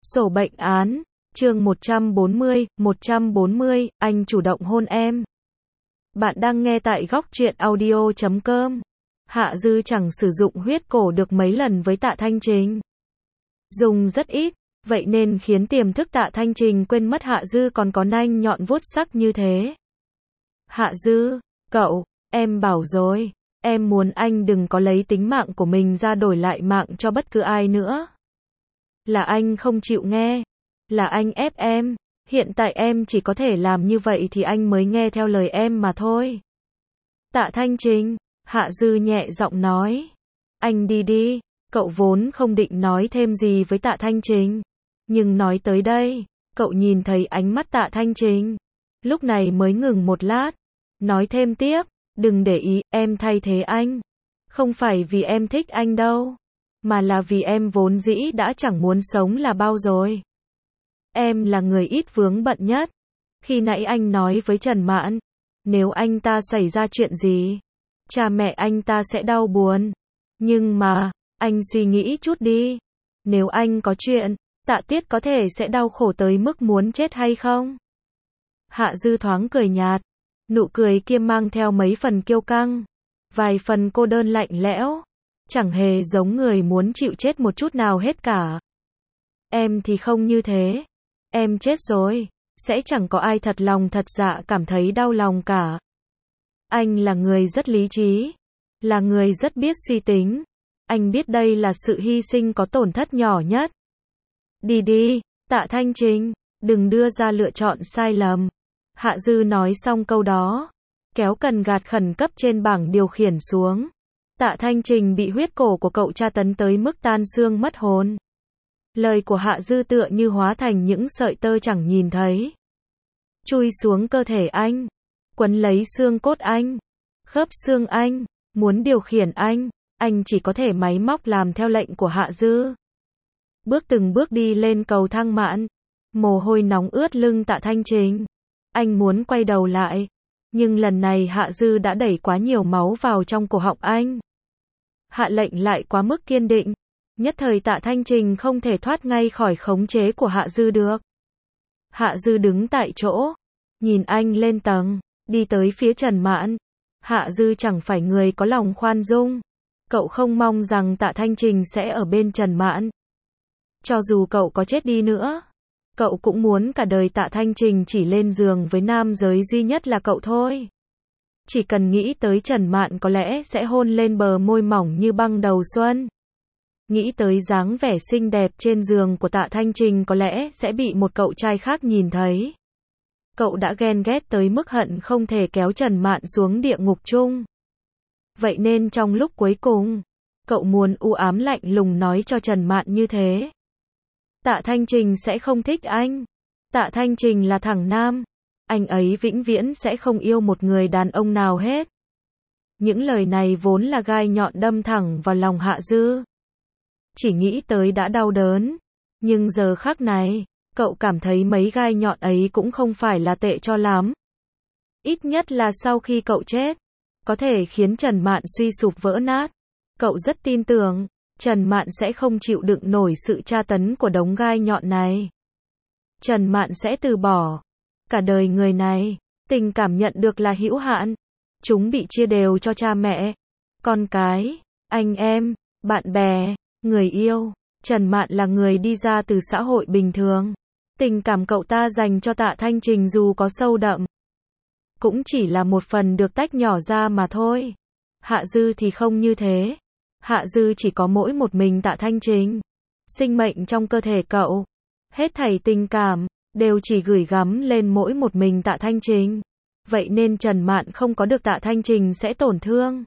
Sổ bệnh án, chương 140, anh chủ động hôn em. Bạn đang nghe tại góc truyện audio.com. Hạ Dư chẳng sử dụng huyết cổ được mấy lần với Tạ Thanh Trình. Dùng rất ít, vậy nên khiến tiềm thức Tạ Thanh Trình quên mất Hạ Dư còn có nanh nhọn vuốt sắc như thế. Hạ Dư, cậu, em bảo rồi, em muốn anh đừng có lấy tính mạng của mình ra đổi lại mạng cho bất cứ ai nữa. Là anh không chịu nghe, là anh ép em, hiện tại em chỉ có thể làm như vậy thì anh mới nghe theo lời em mà thôi. Tạ Thanh Trình, Hạ Dư nhẹ giọng nói. Anh đi đi, cậu vốn không định nói thêm gì với Tạ Thanh Trình. Nhưng nói tới đây, cậu nhìn thấy ánh mắt Tạ Thanh Trình. Lúc này mới ngừng một lát, nói thêm tiếp, đừng để ý, em thay thế anh. Không phải vì em thích anh đâu, mà là vì em vốn dĩ đã chẳng muốn sống là bao rồi. Em là người ít vướng bận nhất. Khi nãy anh nói với Trần Mạn, nếu anh ta xảy ra chuyện gì, cha mẹ anh ta sẽ đau buồn. Nhưng mà, anh suy nghĩ chút đi. Nếu anh có chuyện, Tạ Tuyết có thể sẽ đau khổ tới mức muốn chết hay không? Hạ Dư thoáng cười nhạt. Nụ cười kia mang theo mấy phần kiêu căng, vài phần cô đơn lạnh lẽo. Chẳng hề giống người muốn chịu chết một chút nào hết cả. Em thì không như thế. Em chết rồi, sẽ chẳng có ai thật lòng thật dạ cảm thấy đau lòng cả. Anh là người rất lý trí, là người rất biết suy tính. Anh biết đây là sự hy sinh có tổn thất nhỏ nhất. Đi đi, Tạ Thanh Trình, đừng đưa ra lựa chọn sai lầm. Hạ Dư nói xong câu đó, kéo cần gạt khẩn cấp trên bảng điều khiển xuống. Tạ Thanh Trình bị huyết cổ của cậu tra tấn tới mức tan xương mất hồn. Lời của Hạ Dư tựa như hóa thành những sợi tơ chẳng nhìn thấy, chui xuống cơ thể anh, quấn lấy xương cốt anh, khớp xương anh, muốn điều khiển anh chỉ có thể máy móc làm theo lệnh của Hạ Dư. Từng bước đi lên cầu thang mạn, mồ hôi nóng ướt lưng Tạ Thanh Trình. Anh muốn quay đầu lại, nhưng lần này Hạ Dư đã đẩy quá nhiều máu vào trong cổ họng anh. Hạ lệnh lại quá mức kiên định, nhất thời Tạ Thanh Trình không thể thoát ngay khỏi khống chế của Hạ Dư được. Hạ Dư đứng tại chỗ, nhìn anh lên tầng, đi tới phía Trần Mạn. Hạ Dư chẳng phải người có lòng khoan dung. Cậu không mong rằng Tạ Thanh Trình sẽ ở bên Trần Mạn. Cho dù cậu có chết đi nữa, cậu cũng muốn cả đời Tạ Thanh Trình chỉ lên giường với nam giới duy nhất là cậu thôi. Chỉ cần nghĩ tới Trần Mạn có lẽ sẽ hôn lên bờ môi mỏng như băng đầu xuân. Nghĩ tới dáng vẻ xinh đẹp trên giường của Tạ Thanh Trình có lẽ sẽ bị một cậu trai khác nhìn thấy. Cậu đã ghen ghét tới mức hận không thể kéo Trần Mạn xuống địa ngục chung. Vậy nên trong lúc cuối cùng, cậu muốn u ám lạnh lùng nói cho Trần Mạn như thế. Tạ Thanh Trình sẽ không thích anh. Tạ Thanh Trình là thằng nam. Anh ấy vĩnh viễn sẽ không yêu một người đàn ông nào hết. Những lời này vốn là gai nhọn đâm thẳng vào lòng Hạ Dư. Chỉ nghĩ tới đã đau đớn. Nhưng giờ khắc này, cậu cảm thấy mấy gai nhọn ấy cũng không phải là tệ cho lắm. Ít nhất là sau khi cậu chết, có thể khiến Trần Mạn suy sụp vỡ nát. Cậu rất tin tưởng, Trần Mạn sẽ không chịu đựng nổi sự tra tấn của đống gai nhọn này. Trần Mạn sẽ từ bỏ. Cả đời người này, tình cảm nhận được là hữu hạn. Chúng bị chia đều cho cha mẹ, con cái, anh em, bạn bè, người yêu. Trần Mạn là người đi ra từ xã hội bình thường. Tình cảm cậu ta dành cho Tạ Thanh Trình dù có sâu đậm, cũng chỉ là một phần được tách nhỏ ra mà thôi. Hạ Dư thì không như thế. Hạ Dư chỉ có mỗi một mình Tạ Thanh Trình. Sinh mệnh trong cơ thể cậu, hết thảy tình cảm, đều chỉ gửi gắm lên mỗi một mình Tạ Thanh Trình. Vậy nên Trần Mạn không có được Tạ Thanh Trình sẽ tổn thương.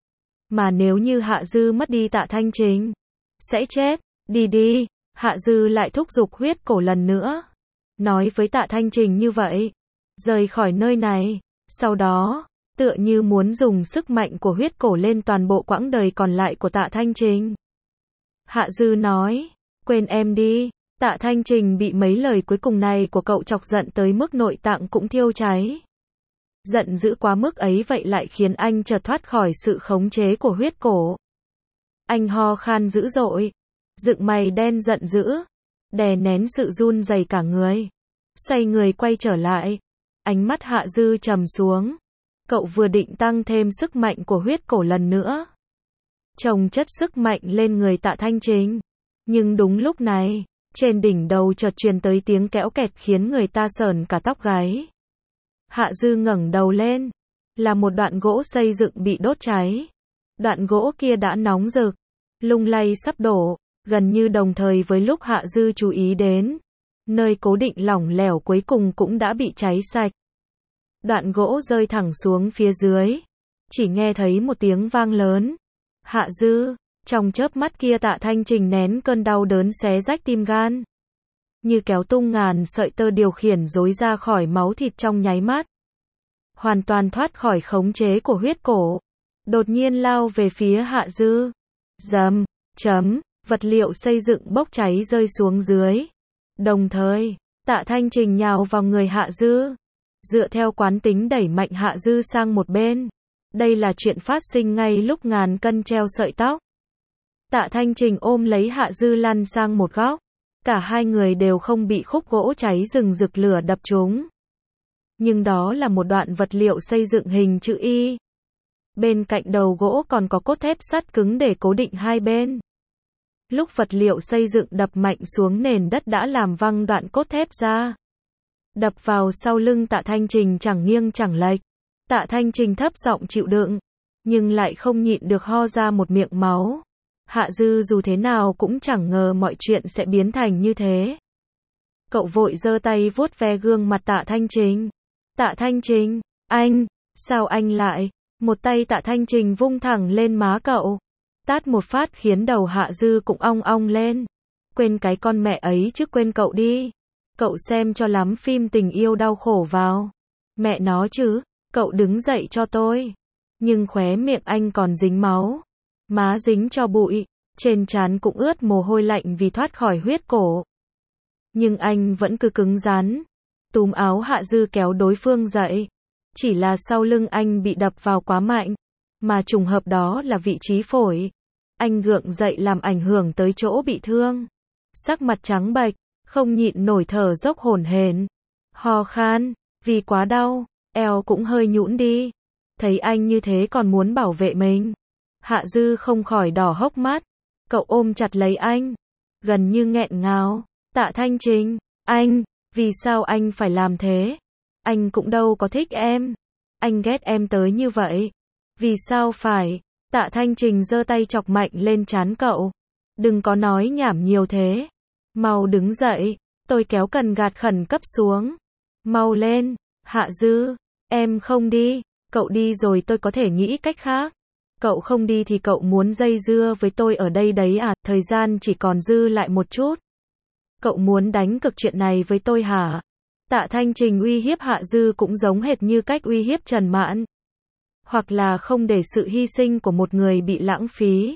Mà nếu như Hạ Dư mất đi Tạ Thanh Trình, sẽ chết. Đi đi, Hạ Dư lại thúc giục huyết cổ lần nữa. Nói với Tạ Thanh Trình như vậy. Rời khỏi nơi này. Sau đó, tựa như muốn dùng sức mạnh của huyết cổ lên toàn bộ quãng đời còn lại của Tạ Thanh Trình. Hạ Dư nói, quên em đi. Tạ Thanh Trình bị mấy lời cuối cùng này của cậu chọc giận tới mức nội tạng cũng thiêu cháy. Giận dữ quá mức ấy vậy lại khiến anh chợt thoát khỏi sự khống chế của huyết cổ. Anh ho khan dữ dội, dựng mày đen giận dữ. đè nén sự run rẩy cả người. Xoay người quay trở lại. Ánh mắt Hạ Dư trầm xuống. Cậu vừa định tăng thêm sức mạnh của huyết cổ lần nữa. Chồng chất sức mạnh lên người Tạ Thanh Trình. Nhưng đúng lúc này, trên đỉnh đầu chợt truyền tới tiếng kéo kẹt khiến người ta sởn cả tóc gáy. Hạ Dư ngẩng đầu lên. Là một đoạn gỗ xây dựng bị đốt cháy. Đoạn gỗ kia đã nóng rực, lung lay sắp đổ, gần như đồng thời với lúc Hạ Dư chú ý đến. Nơi cố định lỏng lẻo cuối cùng cũng đã bị cháy sạch. Đoạn gỗ rơi thẳng xuống phía dưới. Chỉ nghe thấy một tiếng vang lớn. Hạ Dư, trong chớp mắt kia Tạ Thanh Trình nén cơn đau đớn xé rách tim gan. Như kéo tung ngàn sợi tơ điều khiển rối ra khỏi máu thịt trong nháy mắt. Hoàn toàn thoát khỏi khống chế của huyết cổ. Đột nhiên lao về phía Hạ Dư. Rầm, chấm, vật liệu xây dựng bốc cháy rơi xuống dưới. Đồng thời, Tạ Thanh Trình nhào vào người Hạ Dư. Dựa theo quán tính đẩy mạnh Hạ Dư sang một bên. Đây là chuyện phát sinh ngay lúc ngàn cân treo sợi tóc. Tạ Thanh Trình ôm lấy Hạ Dư lăn sang một góc. Cả hai người đều không bị khúc gỗ cháy rừng rực lửa đập trúng. Nhưng đó là một đoạn vật liệu xây dựng hình chữ Y. Bên cạnh đầu gỗ còn có cốt thép sắt cứng để cố định hai bên. Lúc vật liệu xây dựng đập mạnh xuống nền đất đã làm văng đoạn cốt thép ra. Đập vào sau lưng Tạ Thanh Trình chẳng nghiêng chẳng lệch. Tạ Thanh Trình thấp giọng chịu đựng, nhưng lại không nhịn được ho ra một miệng máu. Hạ Dư dù thế nào cũng chẳng ngờ mọi chuyện sẽ biến thành như thế. Cậu vội giơ tay vuốt ve gương mặt Tạ Thanh Trình. Tạ Thanh Trình, anh, sao anh lại? Một tay Tạ Thanh Trình vung thẳng lên má cậu. Tát một phát khiến đầu Hạ Dư cũng ong ong lên. Quên cái con mẹ ấy chứ, quên cậu đi. Cậu xem cho lắm phim tình yêu đau khổ vào. Mẹ nó chứ, cậu đứng dậy cho tôi. Nhưng khóe miệng anh còn dính máu. Má dính cho bụi. Trên trán cũng ướt mồ hôi lạnh vì thoát khỏi huyết cổ. Nhưng anh vẫn cứ cứng rắn. Túm áo Hạ Dư kéo đối phương dậy. Chỉ là sau lưng anh bị đập vào quá mạnh. Mà trùng hợp đó là vị trí phổi. Anh gượng dậy làm ảnh hưởng tới chỗ bị thương. Sắc mặt trắng bệch, không nhịn nổi thở dốc hổn hển. Ho khan, vì quá đau, eo cũng hơi nhũn đi. Thấy anh như thế còn muốn bảo vệ mình. Hạ Dư không khỏi đỏ hốc mắt. Cậu ôm chặt lấy anh. Gần như nghẹn ngào. Tạ Thanh Trình, anh, vì sao anh phải làm thế? Anh cũng đâu có thích em. Anh ghét em tới như vậy. Vì sao phải? Tạ Thanh Trình giơ tay chọc mạnh lên trán cậu. Đừng có nói nhảm nhiều thế. Mau đứng dậy. Tôi kéo cần gạt khẩn cấp xuống. Mau lên. Hạ Dư, em không đi. Cậu đi rồi tôi có thể nghĩ cách khác. Cậu không đi thì cậu muốn dây dưa với tôi ở đây đấy à? Thời gian chỉ còn dư lại một chút. Cậu muốn đánh cực chuyện này với tôi hả? Tạ Thanh Trình uy hiếp Hạ Dư cũng giống hệt như cách uy hiếp Trần Mạn. Hoặc là không để sự hy sinh của một người bị lãng phí.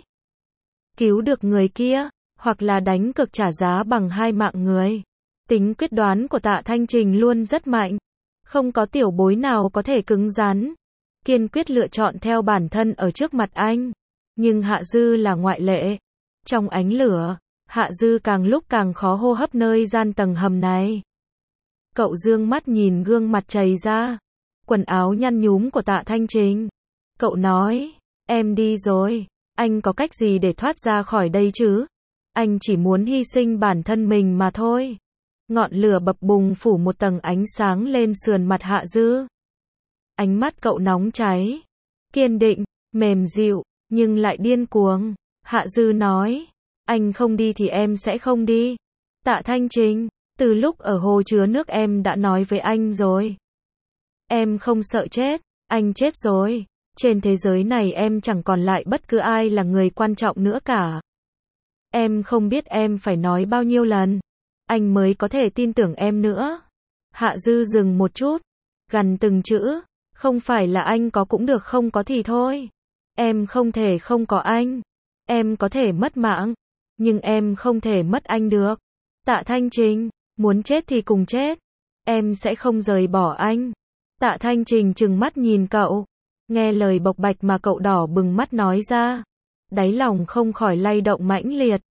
Cứu được người kia, hoặc là đánh cực trả giá bằng hai mạng người. Tính quyết đoán của Tạ Thanh Trình luôn rất mạnh. Không có tiểu bối nào có thể cứng rắn. Kiên quyết lựa chọn theo bản thân ở trước mặt anh. Nhưng Hạ Dư là ngoại lệ. Trong ánh lửa, Hạ Dư càng lúc càng khó hô hấp nơi gian tầng hầm này. Cậu dương mắt nhìn gương mặt trầy ra. Quần áo nhăn nhúm của Tạ Thanh Trình. Cậu nói, em đi rồi. Anh có cách gì để thoát ra khỏi đây chứ? Anh chỉ muốn hy sinh bản thân mình mà thôi. Ngọn lửa bập bùng phủ một tầng ánh sáng lên sườn mặt Hạ Dư. Ánh mắt cậu nóng cháy, kiên định, mềm dịu, nhưng lại điên cuồng. Hạ Dư nói, anh không đi thì em sẽ không đi. Tạ Thanh Trình, từ lúc ở hồ chứa nước em đã nói với anh rồi. Em không sợ chết, anh chết rồi. Trên thế giới này em chẳng còn lại bất cứ ai là người quan trọng nữa cả. Em không biết em phải nói bao nhiêu lần, anh mới có thể tin tưởng em nữa. Hạ Dư dừng một chút, gằn từng chữ, không phải là anh có cũng được không có thì thôi. Em không thể không có anh. Em có thể mất mạng, nhưng em không thể mất anh được. Tạ Thanh Trình, muốn chết thì cùng chết. Em sẽ không rời bỏ anh. Tạ Thanh Trình trừng mắt nhìn cậu. Nghe lời bộc bạch mà cậu đỏ bừng mắt nói ra. Đáy lòng không khỏi lay động mãnh liệt.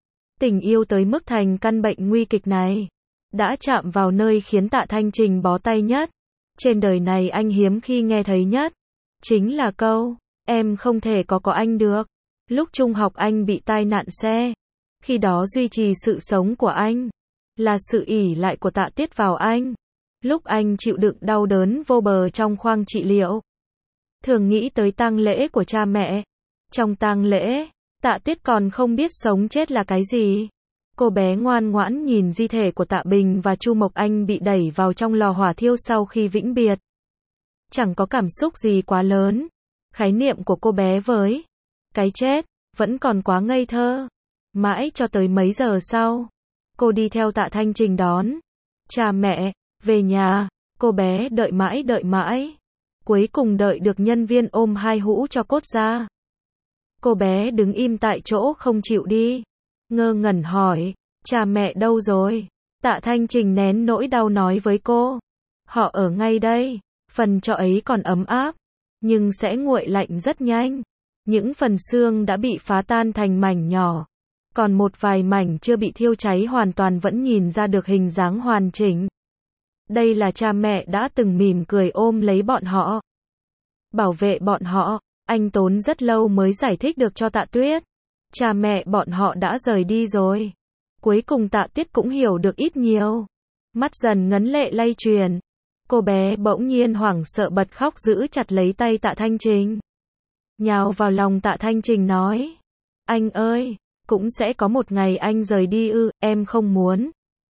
Tình yêu tới mức thành căn bệnh nguy kịch này, đã chạm vào nơi khiến Tạ Thanh Trình bó tay nhất. Trên đời này anh hiếm khi nghe thấy nhất, chính là câu, em không thể có anh được. Lúc trung học anh bị tai nạn xe. Khi đó duy trì sự sống của anh, là sự ỷ lại của Tạ Tiết vào anh. Lúc anh chịu đựng đau đớn vô bờ trong khoang trị liệu, thường nghĩ tới tang lễ của cha mẹ. Trong tang lễ, Tạ Tiết còn không biết sống chết là cái gì. Cô bé ngoan ngoãn nhìn di thể của Tạ Bình và Chu Mộc Anh bị đẩy vào trong lò hỏa thiêu sau khi vĩnh biệt. Chẳng có cảm xúc gì quá lớn. Khái niệm của cô bé với cái chết vẫn còn quá ngây thơ. Mãi cho tới mấy giờ sau, cô đi theo Tạ Thanh Trình đón cha mẹ về nhà. Cô bé đợi mãi, cuối cùng đợi được nhân viên ôm hai hũ cho cốt ra. Cô bé đứng im tại chỗ không chịu đi, ngơ ngẩn hỏi, cha mẹ đâu rồi? Tạ Thanh Trình nén nỗi đau nói với cô, họ ở ngay đây. Phần trọ ấy còn ấm áp, nhưng sẽ nguội lạnh rất nhanh. Những phần xương đã bị phá tan thành mảnh nhỏ, còn một vài mảnh chưa bị thiêu cháy hoàn toàn vẫn nhìn ra được hình dáng hoàn chỉnh. Đây là cha mẹ đã từng mỉm cười ôm lấy bọn họ, bảo vệ bọn họ. Anh tốn rất lâu mới giải thích được cho Tạ Tuyết. Cha mẹ bọn họ đã rời đi rồi. Cuối cùng Tạ Tuyết cũng hiểu được ít nhiều. Mắt dần ngấn lệ lay truyền. Cô bé bỗng nhiên hoảng sợ bật khóc giữ chặt lấy tay Tạ Thanh Trình. Nhào vào lòng Tạ Thanh Trình nói, anh ơi, cũng sẽ có một ngày anh rời đi ư? Em không muốn.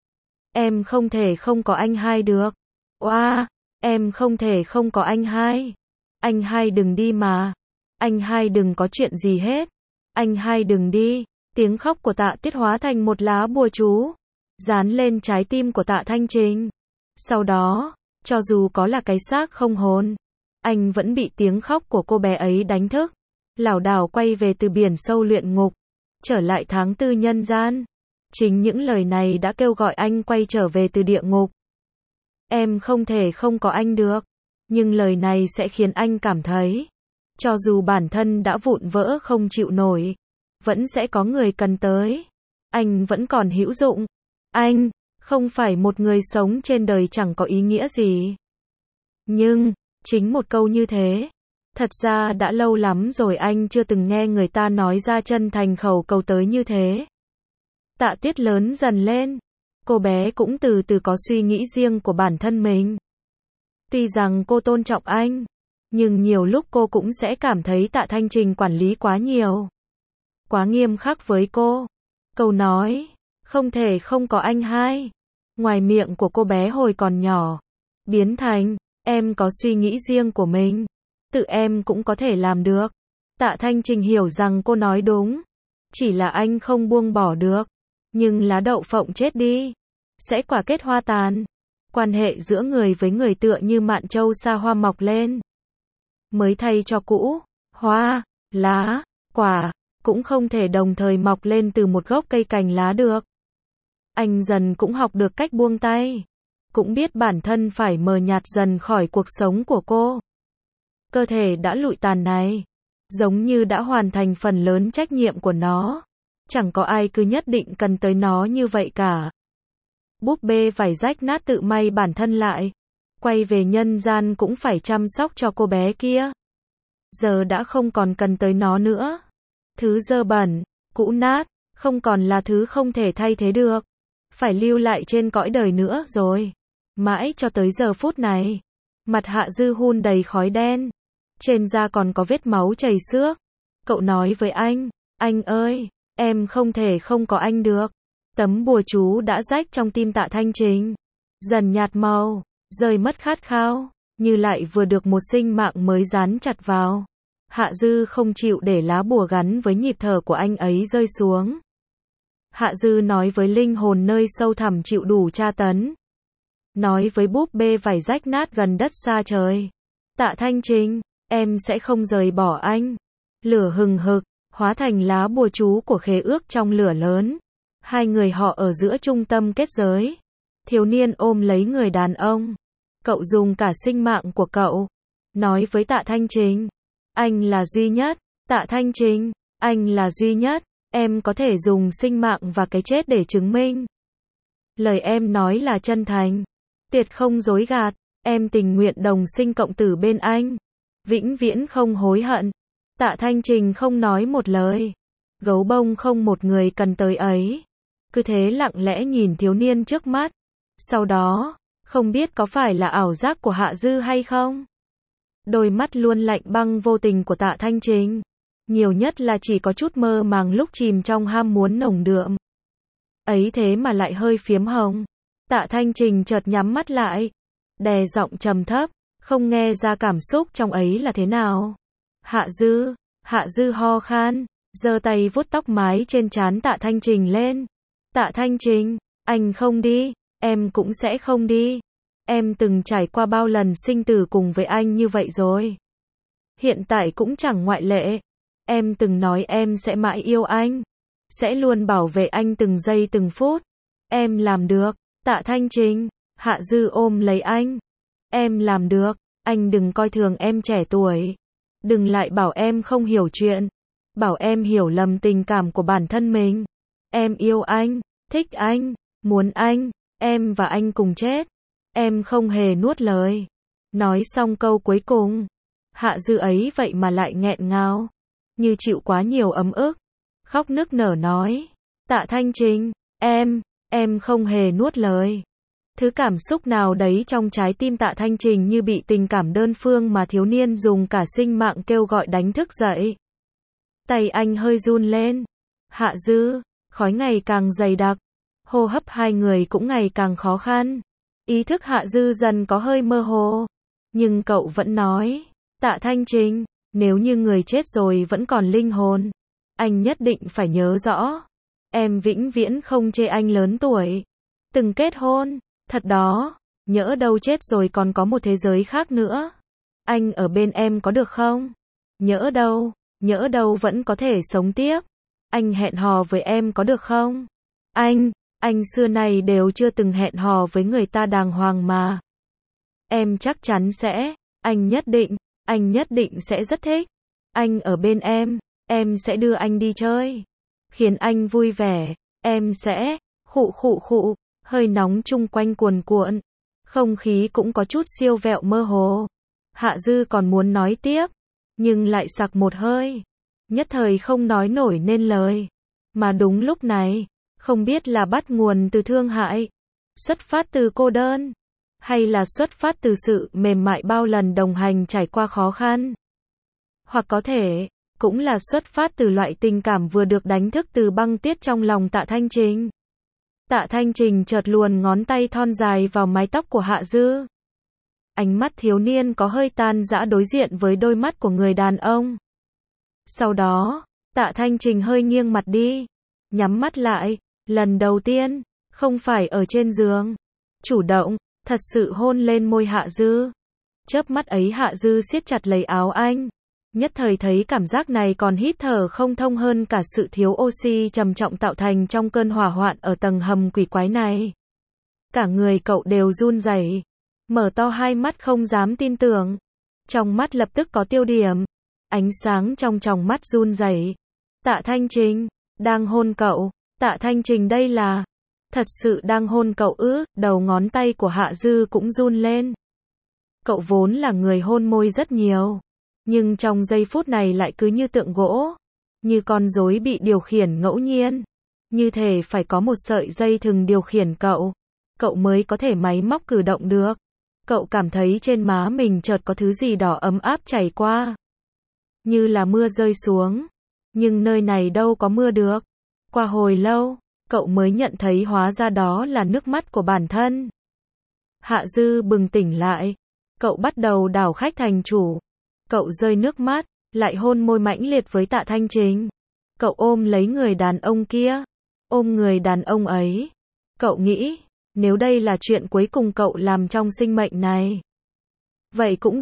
Em không thể không có anh hai được. Oa, em không thể không có anh hai. Anh hai đừng đi mà. Anh hai đừng có chuyện gì hết. Anh hai đừng đi. Tiếng khóc của Tạ Tuyết hóa thành một lá bùa chú, dán lên trái tim của Tạ Thanh Trình. Sau đó, cho dù có là cái xác không hồn, anh vẫn bị tiếng khóc của cô bé ấy đánh thức. Lảo đảo quay về từ biển sâu luyện ngục, trở lại tháng tư nhân gian. Chính những lời này đã kêu gọi anh quay trở về từ địa ngục. Em không thể không có anh được. Nhưng lời này sẽ khiến anh cảm thấy, cho dù bản thân đã vụn vỡ không chịu nổi, vẫn sẽ có người cần tới. Anh vẫn còn hữu dụng. Anh không phải một người sống trên đời chẳng có ý nghĩa gì. Nhưng, chính một câu như thế, thật ra đã lâu lắm rồi anh chưa từng nghe người ta nói ra chân thành khẩu cầu tới như thế. Tạ Tuyết lớn dần lên. Cô bé cũng từ từ có suy nghĩ riêng của bản thân mình. Tuy rằng cô tôn trọng anh, nhưng nhiều lúc cô cũng sẽ cảm thấy Tạ Thanh Trình quản lý quá nhiều, quá nghiêm khắc với cô. Câu nói, không thể không có anh hai, ngoài miệng của cô bé hồi còn nhỏ, biến thành, em có suy nghĩ riêng của mình, tự em cũng có thể làm được. Tạ Thanh Trình hiểu rằng cô nói đúng, chỉ là anh không buông bỏ được. Nhưng lá đậu phộng chết đi, sẽ quả kết hoa tàn. Quan hệ giữa người với người tựa như mạn châu xa hoa mọc lên, mới thay cho cũ. Hoa, lá, quả cũng không thể đồng thời mọc lên từ một gốc cây cành lá được. Anh dần cũng học được cách buông tay, cũng biết bản thân phải mờ nhạt dần khỏi cuộc sống của cô. Cơ thể đã lụi tàn này, giống như đã hoàn thành phần lớn trách nhiệm của nó. Chẳng có ai cứ nhất định cần tới nó như vậy cả. Búp bê vải rách nát tự may bản thân lại, quay về nhân gian cũng phải chăm sóc cho cô bé kia. Giờ đã không còn cần tới nó nữa. Thứ dơ bẩn, cũ nát, không còn là thứ không thể thay thế được, phải lưu lại trên cõi đời nữa rồi. Mãi cho tới giờ phút này, mặt Hạ Dư hun đầy khói đen, trên da còn có vết máu chảy xước. Cậu nói với anh ơi, em không thể không có anh được. Tấm bùa chú đã rách trong tim Tạ Thanh Trình, dần nhạt màu, rơi mất khát khao, như lại vừa được một sinh mạng mới dán chặt vào. Hạ Dư không chịu để lá bùa gắn với nhịp thở của anh ấy rơi xuống. Hạ Dư nói với linh hồn nơi sâu thẳm chịu đủ tra tấn, nói với búp bê vải rách nát gần đất xa trời, Tạ Thanh Trình, em sẽ không rời bỏ anh. Lửa hừng hực, hóa thành lá bùa chú của khế ước trong lửa lớn. Hai người họ ở giữa trung tâm kết giới. Thiếu niên ôm lấy người đàn ông. Cậu dùng cả sinh mạng của cậu, nói với Tạ Thanh Trình, anh là duy nhất. Tạ Thanh Trình, anh là duy nhất. Em có thể dùng sinh mạng và cái chết để chứng minh. Lời em nói là chân thành. Tuyệt không dối gạt. Em tình nguyện đồng sinh cộng tử bên anh. Vĩnh viễn không hối hận. Tạ Thanh Trình không nói một lời. Gấu bông không một người cần tới ấy. Cứ thế lặng lẽ nhìn thiếu niên trước mắt. Sau đó, không biết có phải là ảo giác của Hạ Dư hay không? Đôi mắt luôn lạnh băng vô tình của Tạ Thanh Trình. Nhiều nhất là chỉ có chút mơ màng lúc chìm trong ham muốn nồng đượm. Ấy thế mà lại hơi phiếm hồng. Tạ Thanh Trình chợt nhắm mắt lại. Đè giọng trầm thấp, không nghe ra cảm xúc trong ấy là thế nào. Hạ Dư ho khan, giơ tay vuốt tóc mái trên trán Tạ Thanh Trình lên. Tạ Thanh Trình, anh không đi, em cũng sẽ không đi. Em từng trải qua bao lần sinh tử cùng với anh như vậy rồi. Hiện tại cũng chẳng ngoại lệ. Em từng nói em sẽ mãi yêu anh. Sẽ luôn bảo vệ anh từng giây từng phút. Em làm được, Tạ Thanh Trình. Hạ Dư ôm lấy anh. Em làm được, anh đừng coi thường em trẻ tuổi. Đừng lại bảo em không hiểu chuyện. Bảo em hiểu lầm tình cảm của bản thân mình. Em yêu anh, thích anh, muốn anh, em và anh cùng chết. Em không hề nuốt lời. Nói xong câu cuối cùng, Hạ Dư ấy vậy mà lại nghẹn ngào, như chịu quá nhiều ấm ức, khóc nức nở nói. Tạ Thanh Trình, em không hề nuốt lời. Thứ cảm xúc nào đấy trong trái tim Tạ Thanh Trình như bị tình cảm đơn phương mà thiếu niên dùng cả sinh mạng kêu gọi đánh thức dậy. Tay anh hơi run lên. Hạ Dư, khói ngày càng dày đặc. Hô hấp hai người cũng ngày càng khó khăn. Ý thức Hạ Dư dần có hơi mơ hồ. Nhưng cậu vẫn nói. Tạ Thanh Trình, nếu như người chết rồi vẫn còn linh hồn, anh nhất định phải nhớ rõ. Em vĩnh viễn không chê anh lớn tuổi. Từng kết hôn. Thật đó, nhỡ đâu chết rồi còn có một thế giới khác nữa. Anh ở bên em có được không? Nhỡ đâu vẫn có thể sống tiếp. Anh hẹn hò với em có được không? Anh xưa này đều chưa từng hẹn hò với người ta đàng hoàng mà. Em chắc chắn sẽ, anh nhất định sẽ rất thích. Anh ở bên em sẽ đưa anh đi chơi. Khiến anh vui vẻ, em sẽ, khụ, hơi nóng chung quanh cuồn cuộn. Không khí cũng có chút siêu vẹo mơ hồ. Hạ Dư còn muốn nói tiếp, nhưng lại sặc một hơi. Nhất thời không nói nổi nên lời. Mà đúng lúc này, không biết là bắt nguồn từ thương hại, xuất phát từ cô đơn, hay là xuất phát từ sự mềm mại bao lần đồng hành trải qua khó khăn. Hoặc có thể, cũng là xuất phát từ loại tình cảm vừa được đánh thức từ băng tuyết trong lòng Tạ Thanh Trình. Tạ Thanh Trình chợt luồn ngón tay thon dài vào mái tóc của Hạ Dư. Ánh mắt thiếu niên có hơi tan rã đối diện với đôi mắt của người đàn ông. Sau đó, Tạ Thanh Trình hơi nghiêng mặt đi, nhắm mắt lại, lần đầu tiên, không phải ở trên giường, chủ động, thật sự hôn lên môi Hạ Dư. Chớp mắt ấy Hạ Dư siết chặt lấy áo anh, nhất thời thấy cảm giác này còn hít thở không thông hơn cả sự thiếu oxy trầm trọng tạo thành trong cơn hỏa hoạn ở tầng hầm quỷ quái này. Cả người cậu đều run rẩy, mở to hai mắt không dám tin tưởng. Trong mắt lập tức có tiêu điểm, ánh sáng trong tròng mắt run rẩy. Tạ Thanh Trình, đang hôn cậu. Tạ Thanh Trình đây là, thật sự đang hôn cậu ư? Đầu ngón tay của Hạ Dư cũng run lên. Cậu vốn là người hôn môi rất nhiều, nhưng trong giây phút này lại cứ như tượng gỗ, như con rối bị điều khiển ngẫu nhiên, như thể phải có một sợi dây thừng điều khiển cậu mới có thể máy móc cử động được. Cậu cảm thấy trên má mình chợt có thứ gì đỏ ấm áp chảy qua, như là mưa rơi xuống, nhưng nơi này đâu có mưa được. Qua hồi lâu, cậu mới nhận thấy hóa ra đó là nước mắt của bản thân. Hạ Dư bừng tỉnh lại, cậu bắt đầu đảo khách thành chủ. Cậu rơi nước mắt, lại hôn môi mãnh liệt với Tạ Thanh Trình. Cậu ôm lấy người đàn ông kia, ôm người đàn ông ấy. Cậu nghĩ, nếu đây là chuyện cuối cùng cậu làm trong sinh mệnh này, vậy cũng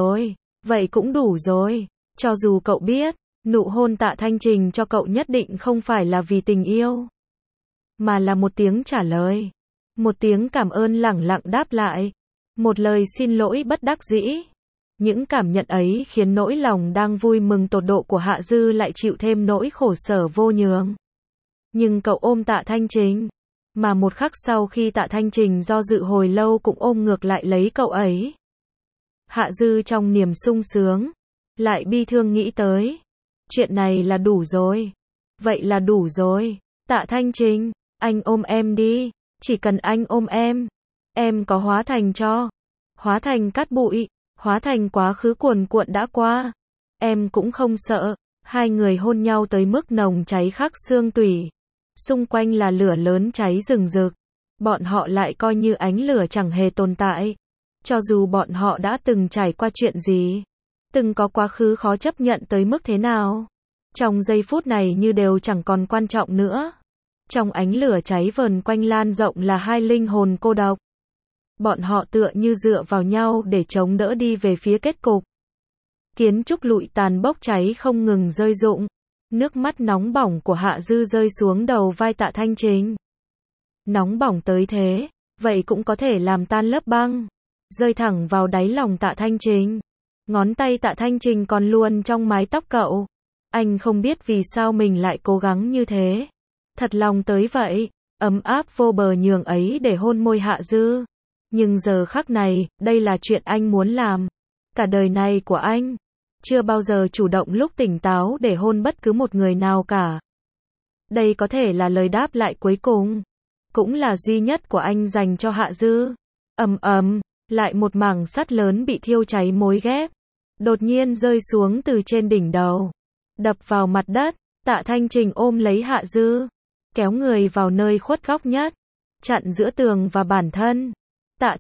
đủ rồi. Cho dù cậu biết, nụ hôn Tạ Thanh Trình cho cậu nhất định không phải là vì tình yêu, mà là một tiếng trả lời, một tiếng cảm ơn lẳng lặng đáp lại, một lời xin lỗi bất đắc dĩ. Những cảm nhận ấy khiến nỗi lòng đang vui mừng tột độ của Hạ Dư lại chịu thêm nỗi khổ sở vô nhường. Nhưng cậu ôm Tạ Thanh Trình. Mà một khắc sau khi Tạ Thanh Trình do dự hồi lâu cũng ôm ngược lại lấy cậu ấy. Hạ Dư trong niềm sung sướng, lại bi thương nghĩ tới. Chuyện này là đủ rồi. Vậy là đủ rồi. Tạ Thanh Trình, anh ôm em đi. Chỉ cần anh ôm em có hóa thành tro, hóa thành cát bụi, hóa thành quá khứ cuồn cuộn đã qua. Em cũng không sợ. Hai người hôn nhau tới mức nồng cháy khắc xương tủy. Xung quanh là lửa lớn cháy rừng rực. Bọn họ lại coi như ánh lửa chẳng hề tồn tại. Cho dù bọn họ đã từng trải qua chuyện gì, từng có quá khứ khó chấp nhận tới mức thế nào, trong giây phút này như đều chẳng còn quan trọng nữa. Trong ánh lửa cháy vờn quanh lan rộng là hai linh hồn cô độc. Bọn họ tựa như dựa vào nhau để chống đỡ đi về phía kết cục. Kiến trúc lụi tàn bốc cháy không ngừng rơi rụng. Nước mắt nóng bỏng của Hạ Dư rơi xuống đầu vai Tạ Thanh Trình. Nóng bỏng tới thế, vậy cũng có thể làm tan lớp băng. Rơi thẳng vào đáy lòng Tạ Thanh Trình. Ngón tay Tạ Thanh Trình còn luồn trong mái tóc cậu. Anh không biết vì sao mình lại cố gắng như thế. Thật lòng tới vậy, ấm áp vô bờ nhường ấy để hôn môi Hạ Dư. Nhưng giờ khắc này, đây là chuyện anh muốn làm. Cả đời này của anh, chưa bao giờ chủ động lúc tỉnh táo để hôn bất cứ một người nào cả. Đây có thể là lời đáp lại cuối cùng, cũng là duy nhất của anh dành cho Hạ Dư. Ầm ầm, lại một mảng sắt lớn bị thiêu cháy mối ghép, đột nhiên rơi xuống từ trên đỉnh đầu, đập vào mặt đất. Tạ Thanh Trình ôm lấy Hạ Dư, kéo người vào nơi khuất góc nhất, chặn giữa tường và bản thân. Tạ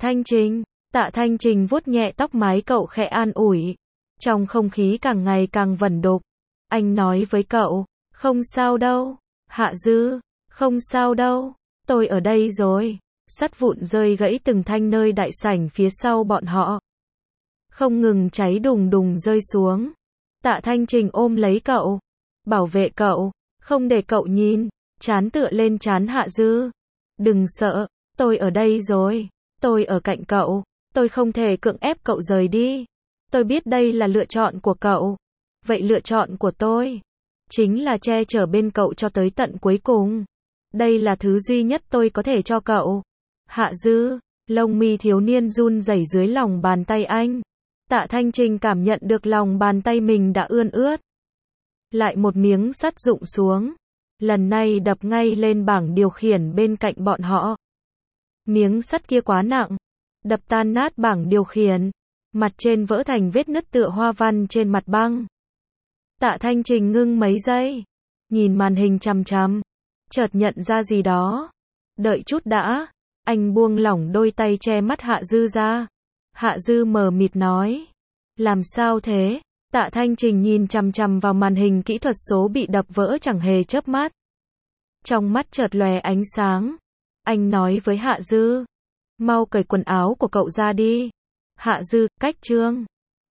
Thanh Trình vuốt nhẹ tóc mái cậu khẽ an ủi. Trong không khí càng ngày càng vẩn đục, anh nói với cậu, không sao đâu, Hạ Dư, không sao đâu, tôi ở đây rồi. Sắt vụn rơi gãy từng thanh nơi đại sảnh phía sau bọn họ, không ngừng cháy đùng đùng rơi xuống. Tạ Thanh Trình ôm lấy cậu, bảo vệ cậu, không để cậu nhìn, trán tựa lên trán Hạ Dư. Đừng sợ, tôi ở đây rồi, tôi ở cạnh cậu, tôi không thể cưỡng ép cậu rời đi. Tôi biết đây là lựa chọn của cậu. Vậy lựa chọn của tôi chính là che chở bên cậu cho tới tận cuối cùng. Đây là thứ duy nhất tôi có thể cho cậu. Hạ Dư, lông mi thiếu niên run rẩy dưới lòng bàn tay anh. Tạ Thanh Trình cảm nhận được lòng bàn tay mình đã ươn ướt. Lại một miếng sắt rụng xuống. Lần này đập ngay lên bảng điều khiển bên cạnh bọn họ. Miếng sắt kia quá nặng, đập tan nát bảng điều khiển. Mặt trên vỡ thành vết nứt tựa hoa văn trên mặt băng. Tạ Thanh Trình ngưng mấy giây, nhìn màn hình chằm chằm, chợt nhận ra gì đó. Đợi chút đã, anh buông lỏng đôi tay che mắt Hạ Dư ra. Hạ Dư mờ mịt nói, làm sao thế? Tạ Thanh Trình nhìn chằm chằm vào màn hình kỹ thuật số bị đập vỡ chẳng hề chớp mắt. Trong mắt chợt lóe ánh sáng. Anh nói với Hạ Dư, mau cởi quần áo của cậu ra đi. Hạ Dư, cách chương.